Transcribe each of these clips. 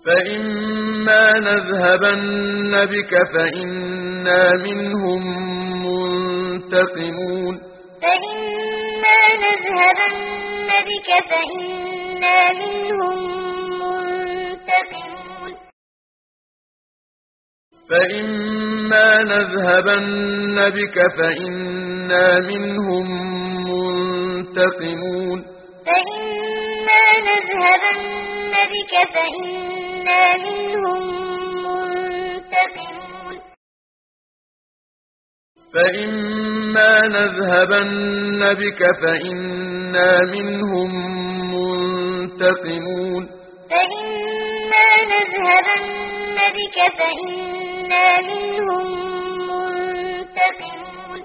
فإما نذهبن بك فإنا منهم منتقمون فإما نذهبن بك فإنا منهم منتقمون فإما نذهبن بك فإنا منهم منتقمون فإما نذهبن بك فإنا منهم منتقمون فإما نذهبن بك فإنا منهم منتقمون فإما نذهبن بك فإنا منهم منتقمون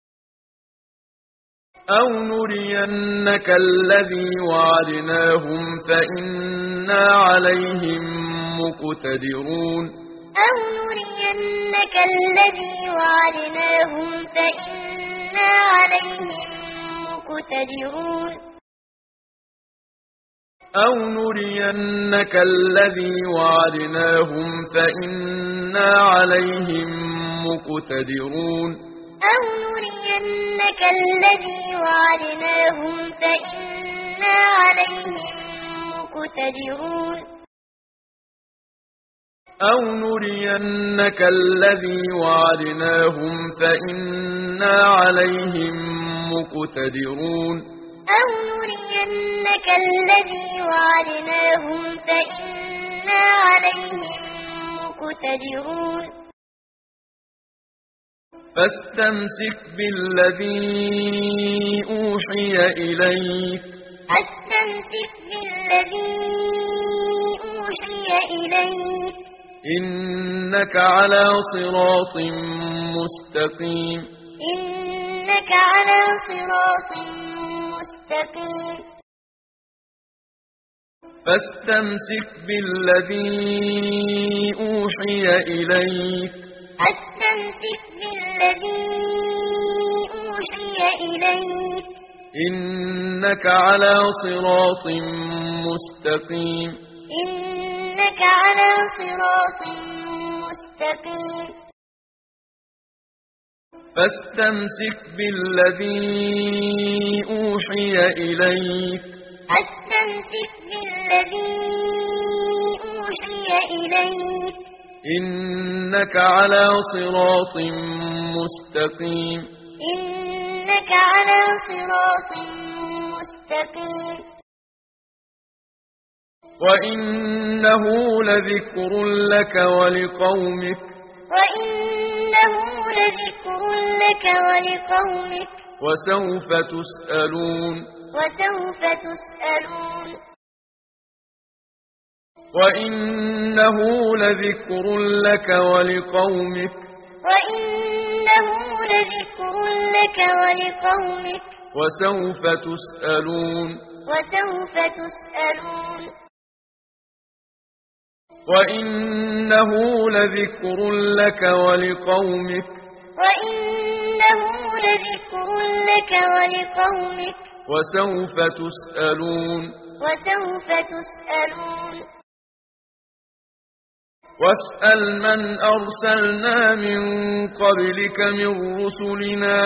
أو نرينك الذي وعدناهم فإنا عليهم مقتدرون أو نرينك الذي وعدناهم فإنا عليهم مقتدرون أو نرينك الذي وعدناهم فإنا عليهم مقتدرون أو نرينك الذي وعدناهم فإنا عليهم مقتدرون أو نرينك الذي وعدناهم فإنا عليهم مقتدرون أو نرينك الذي وعدناهم فإنا عليهم مقتدرون فاستمسك بالذي أوحي إليك فاستمسك بالذي أوحي إليك إنك على صراط مستقيم إنك على صراط مستقيم فاستمسك بالذي أوحي إليك فاستمسك بالذي أوحي إليك إنك على صراط مستقيم إنك على صراط مستقيم فاستمسك بالذي أوحي إليك فاستمسك بالذي أوحي إليك إنك على صراط مستقيم إنك على صراط مستقيم وإنه لذكر لك ولقومك وإنه لذكر لك ولقومك وسوف تسألون وسوف تسألون وإنه لذكر لك ولقومك وإنه لذكر لك ولقومك وسوف تسألون وسوف تسألون وإنه لذكر لك ولقومك وإنه لذكر لك ولقومك وسوف تسألون وسوف تسألون واسأل من أرسلنا من قبلك من رسلنا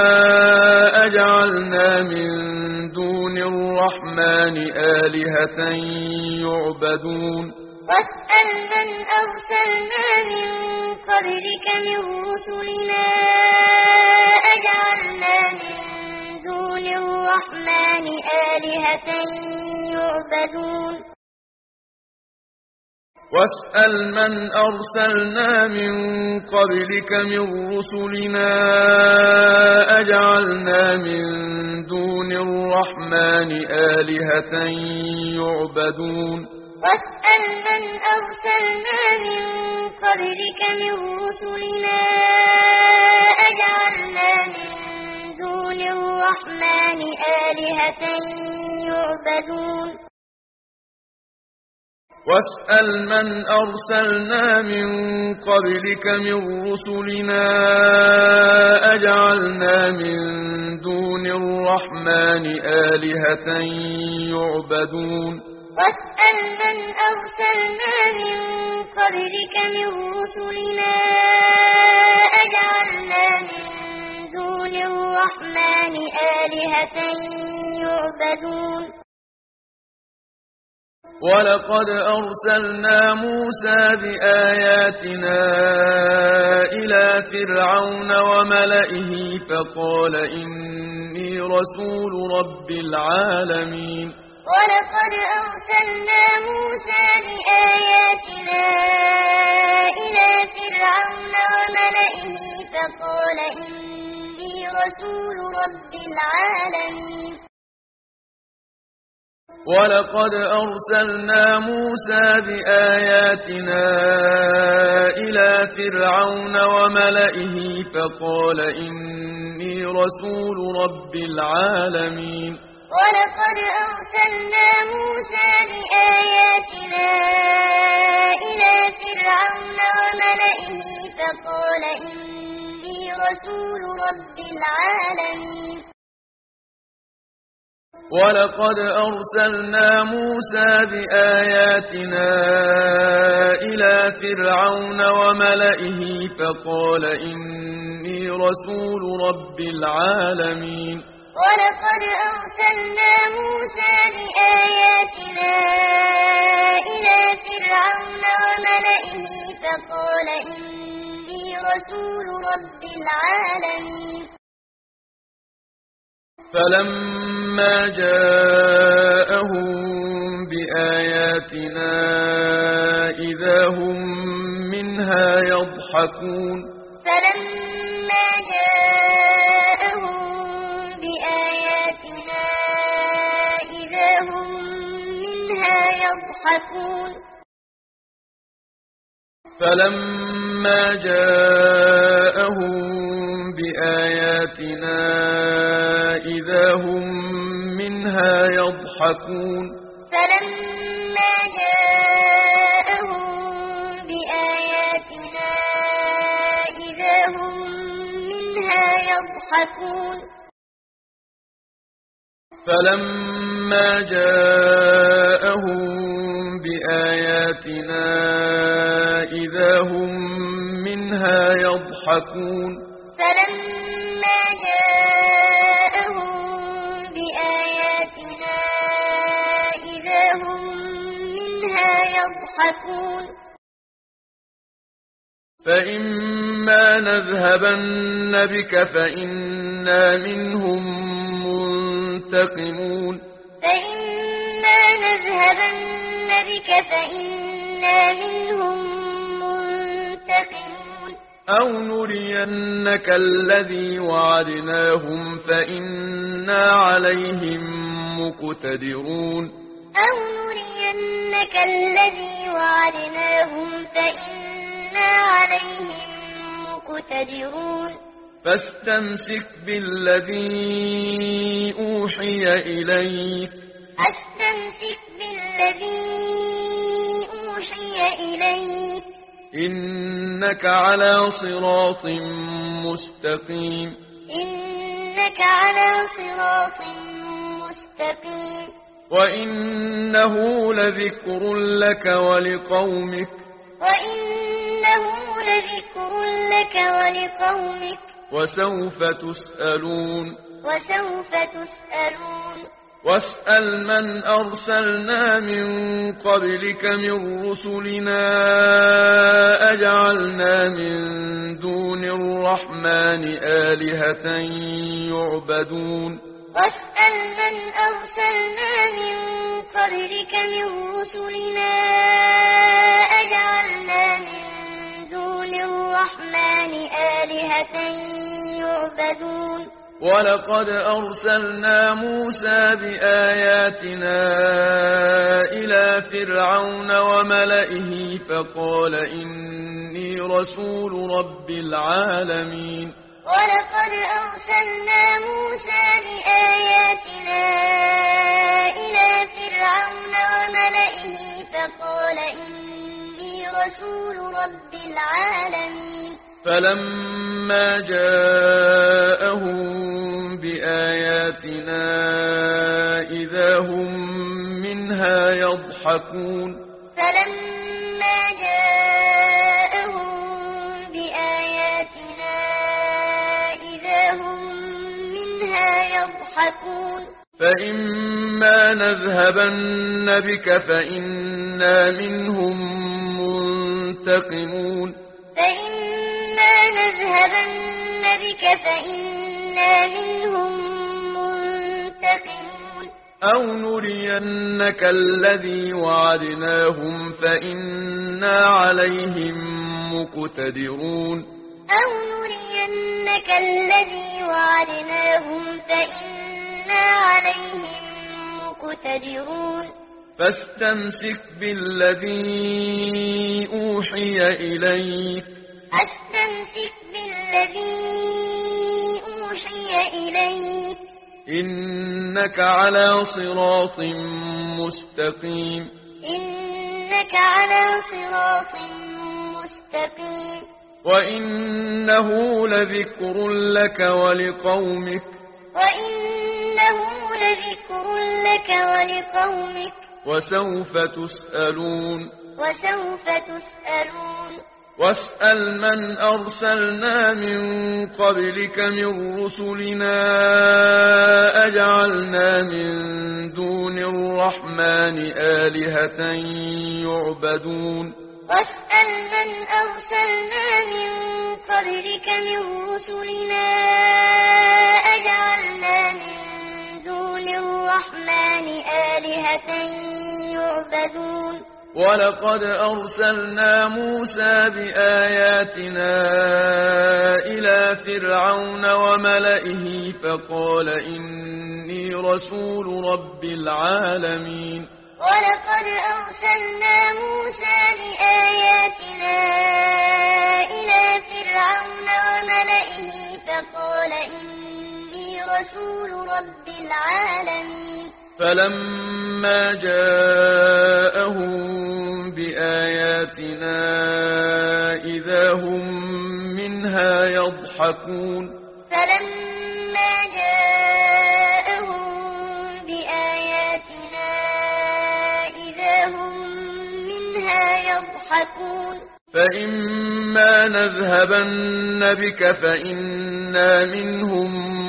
أجعلنا من دون الرحمن آلهة يعبدون واسأل من أرسلنا من قبلك من رسلنا أجعلنا من دون الرحمن آلهة يعبدون واسأل من أرسلنا من قبلك من رسلنا أجعلنا من دون الرحمن آلهة يعبدون واسأل من أرسلنا من قبلك من رسلنا أجعلنا من دون الرحمن آلهة يعبدون واسأل من أرسلنا من قبلك من رسلنا أجعلنا من دون الرحمن آلهة يعبدون واسأل من أرسلنا من قبلك من رسلنا أجعلنا من دون الرحمن آلهة يعبدون واسأل من أرسلنا من قبلك من رسلنا أجعلنا من دون الرحمن آلهة يعبدون واسأل من أرسلنا من قبلك من رسلنا أجعلنا من دون الرحمن آلهة يعبدون ولقد أرسلنا موسى بآياتنا إلى فرعون وملئه فقال إني رسول رب العالمين ولقد أرسلنا موسى بآياتنا إلى فرعون وملئه فقال إني رسول رب العالمين ولقد أرسلنا موسى بآياتنا إلى فرعون وملئه فقال إني رسول رب العالمين ولقد أرسلنا موسى بآياتنا إلى فرعون وملئه فقال إني رسول رب العالمين ولقد أرسلنا موسى بآياتنا إلى فرعون وملئه فقال إني رسول رب العالمين ولقد أرسلنا موسى بآياتنا إلى فرعون وملئه فقال إني رسول رب العالمين فلما جاءهم بآياتنا إذا هم منها يضحكون فلما جاءهم بآياتنا إذا هم منها يضحكون فلما جاءهم بآياتنا إذا هم منها يضحكون فلما جاءهم بآياتنا إذا هم منها يضحكون فلما جاءهم بآياتنا إذا هم منها يضحكون فلما جاءهم بآياتنا إذا هم منها يضحكون فإما نذهبن بك فإنا منهم منتقمون فإما نذهبن بك فإنا منهم منتقمون أو نرينك الذي وعدناهم فإنا عليهم مقتدرون أو نرينك الذي وعدناهم فإنا عليهم مقتدرون فاستمسك بالذي أوحي إليك فاستمسك بالذي أوحي إليك إنك على صراط مستقيم إنك على صراط مستقيم وإنه لذكر لك ولقومك وإنه لذكر لك ولقومك وسوف تسألون وسوف تسألون واسأل من أرسلنا من قبلك من رسلنا أجعلنا من دون الرحمن آلهة يعبدون واسأل من أرسلنا من قبلك من رسلنا أجعلنا من دون الرحمن آلهة يعبدون ولقد أرسلنا موسى بآياتنا إلى فرعون وملئه فقال إني رسول رب العالمين ولقد أرسلنا موسى بآياتنا إلى فرعون وملئه فقال إني رسول رب العالمين فلما جاءهم بآياتنا إذا هم منها يضحكون فلما جاءهم فإما نذهبن بك فإنا منهم منتقمون فإما نذهبن بك فإنا منهم منتقمون أو نرينك الذي وعدناهم فإنا عليهم مقتدرون أو نرينك الذي وعدناهم فإنا عليهم مقتدرون فاستمسك بالذي أوحي إليك فاستمسك بالذي أوحي إليك إنك على صراط مستقيم إنك على صراط مستقيم وإنه لذكر لك ولقومك وإنه لذكر لك ولقومك وسوف تسألون وسوف تسألون واسأل من أرسلنا من قبلك من رسلنا أجعلنا من دون الرحمن آلهة يعبدون واسأل من أرسلنا من قبلك من رسلنا أجعلنا من دون الرحمن آلهة يعبدون ولقد أرسلنا موسى بآياتنا إلى فرعون وملئه فقال إني رسول رب العالمين ولقد أرسلنا موسى بآياتنا إلى فرعون وملئه فقال إني رسول رب العالمين فلما جاءهم بآياتنا إذا هم منها يضحكون فلما جاءهم بآياتنا إذا هم منها يضحكون فإما نذهبن بك فإنا منهم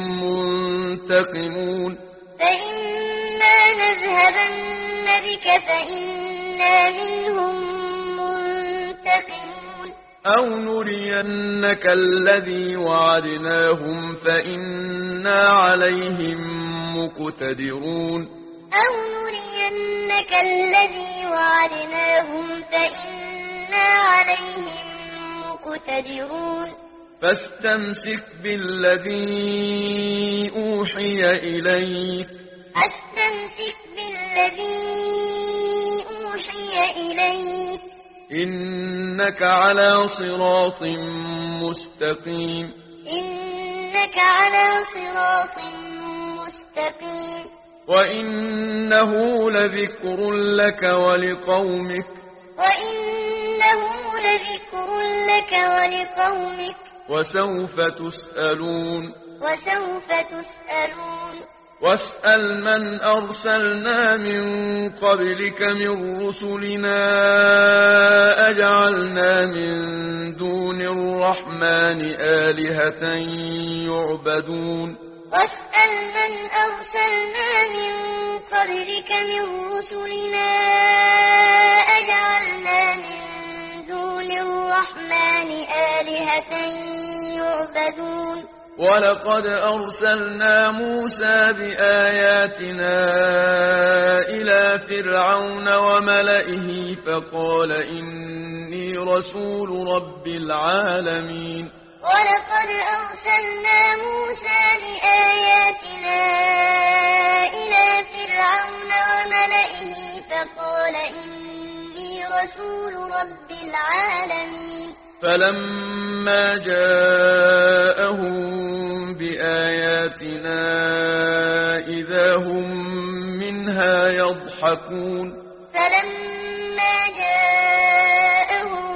منتقمون فإما نذهبن بك فإنا منهم منتقمون أو نرينك الذي وعدناهم فإنا عليهم مقتدرون أو نرينك الذي وعدناهم فإنا عليهم مقتدرون فاستمسك بالذي أوحي إليك فاستمسك بالذي أوحي إليك إنك على صراط مستقيم إنك على صراط مستقيم وإنه لذكر لك ولقومك وإنه لذكر لك ولقومك وسوف تسألون وسوف تسألون واسأل من أرسلنا من قبلك من رسلنا أجعلنا من دون الرحمن آلهة يعبدون واسأل من أرسلنا من قبلك من رسلنا أجعلنا من دون الرحمن آلهة يعبدون ولقد أرسلنا موسى بآياتنا إلى فرعون وملئه فقال إني رسول رب العالمين ولقد أرسلنا موسى بآياتنا إلى فرعون وملئه فقال إني رسول رب العالمين فلما جاءهم بآياتنا إذا هم منها يضحكون فلما جاءهم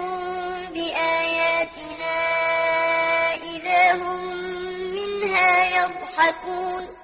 بآياتنا إذا هم منها يضحكون